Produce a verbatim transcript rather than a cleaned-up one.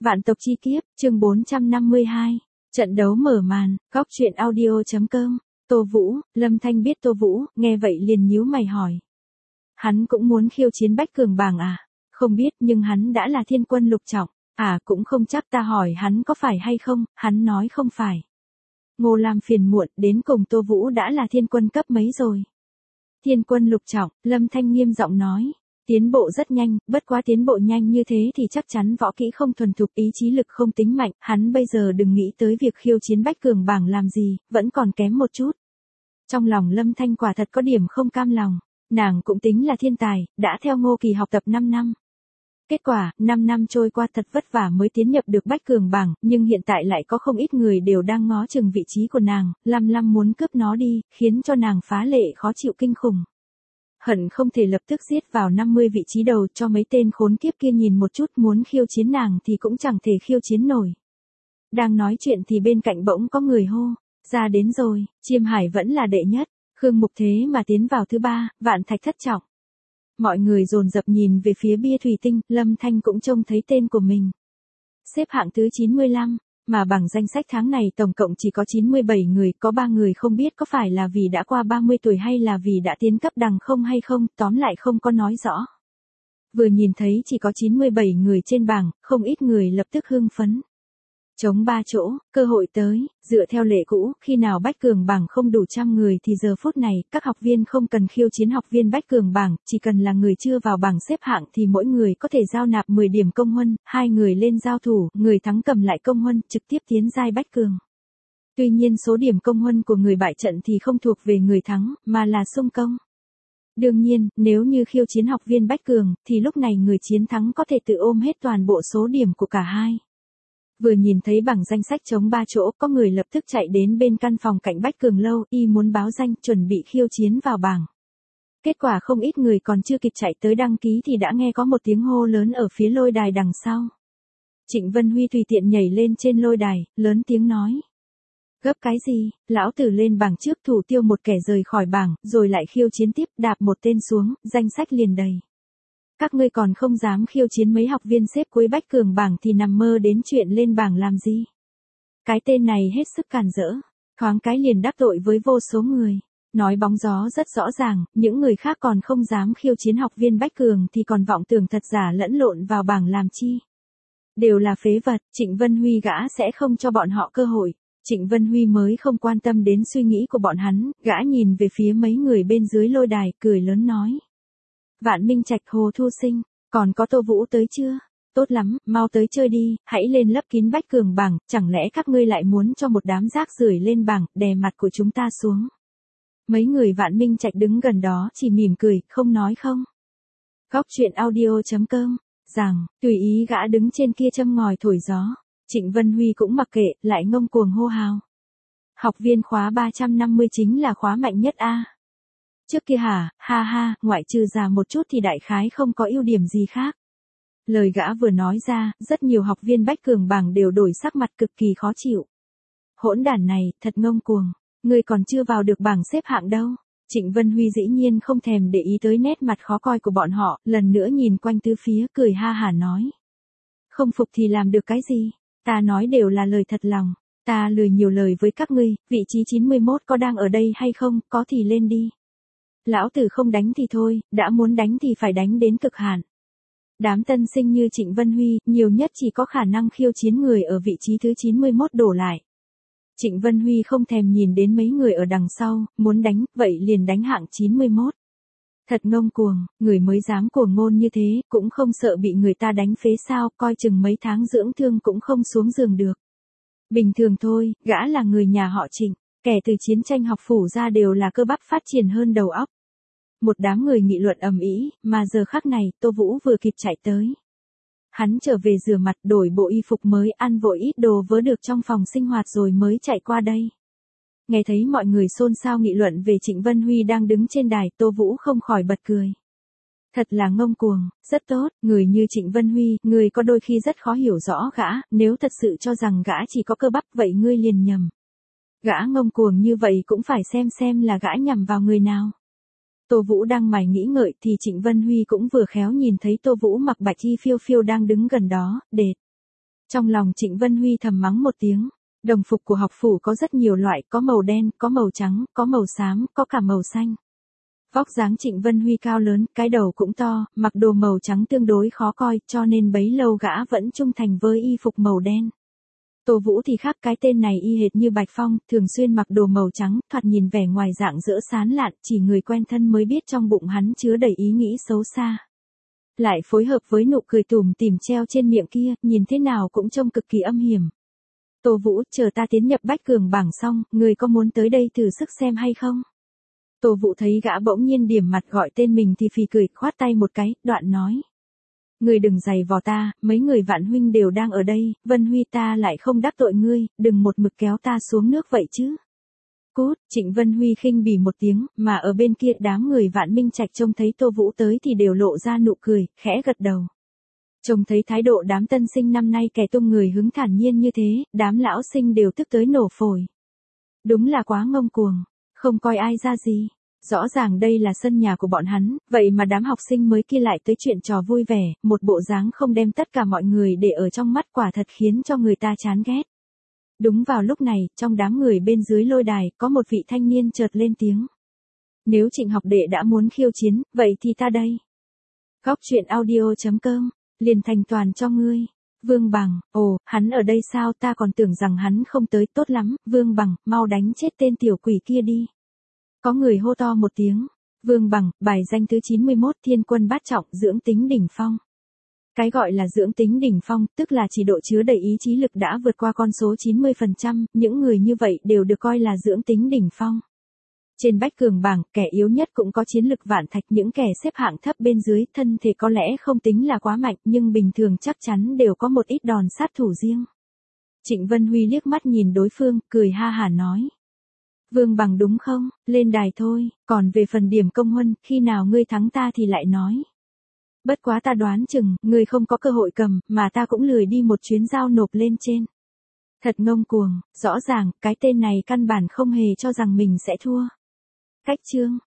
Vạn tộc chi kiếp, chương bốn trăm năm mươi hai. Trận đấu mở màn, góc truyện audio.com. Tô Vũ, Lâm Thanh biết Tô Vũ, nghe vậy liền nhíu mày hỏi. Hắn cũng muốn khiêu chiến Bách Cường Bảng à? Không biết, nhưng hắn đã là thiên quân lục trọng. À, cũng không chắc, ta hỏi hắn có phải hay không, hắn nói không phải. Ngô Lam phiền muộn, đến cùng Tô Vũ đã là thiên quân cấp mấy rồi? Thiên quân lục trọng, Lâm Thanh nghiêm giọng nói. Tiến bộ rất nhanh, bất quá tiến bộ nhanh như thế thì chắc chắn võ kỹ không thuần thục, ý chí lực không tính mạnh, hắn bây giờ đừng nghĩ tới việc khiêu chiến Bách Cường Bảng làm gì, vẫn còn kém một chút. Trong lòng Lâm Thanh quả thật có điểm không cam lòng, nàng cũng tính là thiên tài, đã theo Ngô Kỳ học tập năm năm. Kết quả, năm năm trôi qua thật vất vả mới tiến nhập được Bách Cường Bảng, nhưng hiện tại lại có không ít người đều đang ngó chừng vị trí của nàng, lăm lăm muốn cướp nó đi, khiến cho nàng phá lệ khó chịu kinh khủng. Hận không thể lập tức giết vào năm mươi vị trí đầu cho mấy tên khốn kiếp kia nhìn một chút, muốn khiêu chiến nàng thì cũng chẳng thể khiêu chiến nổi. Đang nói chuyện thì bên cạnh bỗng có người hô, ra đến rồi, Chiêm Hải vẫn là đệ nhất, Khương Mục thế mà tiến vào thứ ba, Vạn Thạch thất trọng. Mọi người dồn dập nhìn về phía bia thủy tinh, Lâm Thanh cũng trông thấy tên của mình. Xếp hạng thứ chín mươi lăm. Mà bảng danh sách tháng này tổng cộng chỉ có chín mươi bảy người, có ba người không biết có phải là vì đã qua ba mươi tuổi hay là vì đã tiến cấp đằng không hay không, tóm lại không có nói rõ. Vừa nhìn thấy chỉ có chín mươi bảy người trên bảng, không ít người lập tức hưng phấn. Trống ba chỗ, cơ hội tới, dựa theo lệ cũ, khi nào Bách Cường Bảng không đủ trăm người thì giờ phút này, các học viên không cần khiêu chiến học viên Bách Cường Bảng, chỉ cần là người chưa vào bảng xếp hạng thì mỗi người có thể giao nạp mười điểm công huân, hai người lên giao thủ, người thắng cầm lại công huân, trực tiếp tiến giai Bách Cường. Tuy nhiên số điểm công huân của người bại trận thì không thuộc về người thắng, mà là xung công. Đương nhiên, nếu như khiêu chiến học viên Bách Cường, thì lúc này người chiến thắng có thể tự ôm hết toàn bộ số điểm của cả hai. Vừa nhìn thấy bảng danh sách trống ba chỗ, có người lập tức chạy đến bên căn phòng cạnh Bách Cường lâu, y muốn báo danh, chuẩn bị khiêu chiến vào bảng. Kết quả không ít người còn chưa kịp chạy tới đăng ký thì đã nghe có một tiếng hô lớn ở phía lôi đài đằng sau. Trịnh Vân Huy tùy tiện nhảy lên trên lôi đài, lớn tiếng nói. Gấp cái gì, lão tử lên bảng trước thủ tiêu một kẻ rời khỏi bảng, rồi lại khiêu chiến tiếp, đạp một tên xuống, danh sách liền đầy. Các ngươi còn không dám khiêu chiến mấy học viên xếp cuối Bách Cường Bảng thì nằm mơ đến chuyện lên bảng làm gì. Cái tên này hết sức càn rỡ, thoáng cái liền đắc tội với vô số người. Nói bóng gió rất rõ ràng, những người khác còn không dám khiêu chiến học viên Bách Cường thì còn vọng tưởng thật giả lẫn lộn vào bảng làm chi. Đều là phế vật, Trịnh Vân Huy gã sẽ không cho bọn họ cơ hội. Trịnh Vân Huy mới không quan tâm đến suy nghĩ của bọn hắn, gã nhìn về phía mấy người bên dưới lôi đài, cười lớn nói. Vạn Minh Trạch, Hồ Thu Sinh, còn có Tô Vũ tới chưa? Tốt lắm, mau tới chơi đi, hãy lên lấp kín Bách Cường Bảng, chẳng lẽ các ngươi lại muốn cho một đám rác rưởi lên bảng, đè mặt của chúng ta xuống. Mấy người Vạn Minh Trạch đứng gần đó chỉ mỉm cười, không nói không. Góc truyện audio.com, rằng, tùy ý gã đứng trên kia châm ngòi thổi gió, Trịnh Vân Huy cũng mặc kệ, lại ngông cuồng hô hào. Học viên khóa ba trăm năm mươi chính là khóa mạnh nhất a. Trước kia hả, ha ha, ngoại trừ già một chút thì đại khái không có ưu điểm gì khác. Lời gã vừa nói ra, rất nhiều học viên Bách Cường Bảng đều đổi sắc mặt cực kỳ khó chịu. Hỗn đản này, thật ngông cuồng, ngươi còn chưa vào được bảng xếp hạng đâu. Trịnh Vân Huy dĩ nhiên không thèm để ý tới nét mặt khó coi của bọn họ, lần nữa nhìn quanh tứ phía, cười ha hả nói. Không phục thì làm được cái gì, ta nói đều là lời thật lòng. Ta lười nhiều lời với các ngươi, vị trí chín mươi mốt có đang ở đây hay không, có thì lên đi. Lão tử không đánh thì thôi, đã muốn đánh thì phải đánh đến cực hạn. Đám tân sinh như Trịnh Vân Huy, nhiều nhất chỉ có khả năng khiêu chiến người ở vị trí thứ chín mươi mốt đổ lại. Trịnh Vân Huy không thèm nhìn đến mấy người ở đằng sau, muốn đánh, vậy liền đánh hạng chín mươi mốt. Thật ngông cuồng, người mới dám cuồng ngôn như thế, cũng không sợ bị người ta đánh phế sao, coi chừng mấy tháng dưỡng thương cũng không xuống giường được. Bình thường thôi, gã là người nhà họ Trịnh, kẻ từ chiến tranh học phủ ra đều là cơ bắp phát triển hơn đầu óc. Một đám người nghị luận ầm ĩ, mà giờ khắc này, Tô Vũ vừa kịp chạy tới. Hắn trở về rửa mặt, đổi bộ y phục mới, ăn vội ít đồ vớ được trong phòng sinh hoạt rồi mới chạy qua đây. Nghe thấy mọi người xôn xao nghị luận về Trịnh Vân Huy đang đứng trên đài, Tô Vũ không khỏi bật cười. Thật là ngông cuồng, rất tốt, người như Trịnh Vân Huy, người có đôi khi rất khó hiểu rõ gã, nếu thật sự cho rằng gã chỉ có cơ bắp vậy ngươi liền nhầm. Gã ngông cuồng như vậy cũng phải xem xem là gã nhằm vào người nào. Tô Vũ đang mải nghĩ ngợi thì Trịnh Vân Huy cũng vừa khéo nhìn thấy Tô Vũ mặc bạch y phiêu phiêu đang đứng gần đó, đệt. Trong lòng Trịnh Vân Huy thầm mắng một tiếng. Đồng phục của học phủ có rất nhiều loại, có màu đen, có màu trắng, có màu xám, có cả màu xanh. Vóc dáng Trịnh Vân Huy cao lớn, cái đầu cũng to, mặc đồ màu trắng tương đối khó coi, cho nên bấy lâu gã vẫn trung thành với y phục màu đen. Tô Vũ thì khác, cái tên này y hệt như Bạch Phong, thường xuyên mặc đồ màu trắng, thoạt nhìn vẻ ngoài dạng dỡ sán lạn, chỉ người quen thân mới biết trong bụng hắn chứa đầy ý nghĩ xấu xa. Lại phối hợp với nụ cười tủm tỉm treo trên miệng kia, nhìn thế nào cũng trông cực kỳ âm hiểm. Tô Vũ, chờ ta tiến nhập bách cường bảng xong, người có muốn tới đây thử sức xem hay không? Tô Vũ thấy gã bỗng nhiên điểm mặt gọi tên mình thì phì cười, khoát tay một cái, đoạn nói. Ngươi đừng giày vò ta, mấy người Vạn huynh đều đang ở đây, Vân Huy ta lại không đắc tội ngươi, đừng một mực kéo ta xuống nước vậy chứ. Cút, Trịnh Vân Huy khinh bỉ một tiếng, mà ở bên kia đám người Vạn Minh Trạch trông thấy Tô Vũ tới thì đều lộ ra nụ cười, khẽ gật đầu. Trông thấy thái độ đám tân sinh năm nay kẻ tung người hứng thản nhiên như thế, đám lão sinh đều tức tới nổ phổi. Đúng là quá ngông cuồng, không coi ai ra gì. Rõ ràng đây là sân nhà của bọn hắn, vậy mà đám học sinh mới kia lại tới chuyện trò vui vẻ, một bộ dáng không đem tất cả mọi người để ở trong mắt, quả thật khiến cho người ta chán ghét. Đúng vào lúc này, trong đám người bên dưới lôi đài, có một vị thanh niên chợt lên tiếng. Nếu Trịnh học đệ đã muốn khiêu chiến, vậy thì ta đây. Góc truyện audio chấm com, liền thành toàn cho ngươi. Vương Bằng, ồ, hắn ở đây sao, ta còn tưởng rằng hắn không tới, tốt lắm, Vương Bằng, mau đánh chết tên tiểu quỷ kia đi. Có người hô to một tiếng. Vương Bằng, bài danh thứ chín mươi mốt, thiên quân bát trọng, dưỡng tính đỉnh phong. Cái gọi là dưỡng tính đỉnh phong, tức là chỉ độ chứa đầy ý chí lực đã vượt qua con số chín mươi phần trăm, những người như vậy đều được coi là dưỡng tính đỉnh phong. Trên bách cường bảng, kẻ yếu nhất cũng có chiến lực vạn thạch, những kẻ xếp hạng thấp bên dưới, thân thể có lẽ không tính là quá mạnh, nhưng bình thường chắc chắn đều có một ít đòn sát thủ riêng. Trịnh Vân Huy liếc mắt nhìn đối phương, cười ha hả nói. Vương Bằng đúng không, lên đài thôi, còn về phần điểm công huân, khi nào ngươi thắng ta thì lại nói. Bất quá ta đoán chừng, ngươi không có cơ hội cầm, mà ta cũng lười đi một chuyến giao nộp lên trên. Thật ngông cuồng, rõ ràng, cái tên này căn bản không hề cho rằng mình sẽ thua. Cách chương.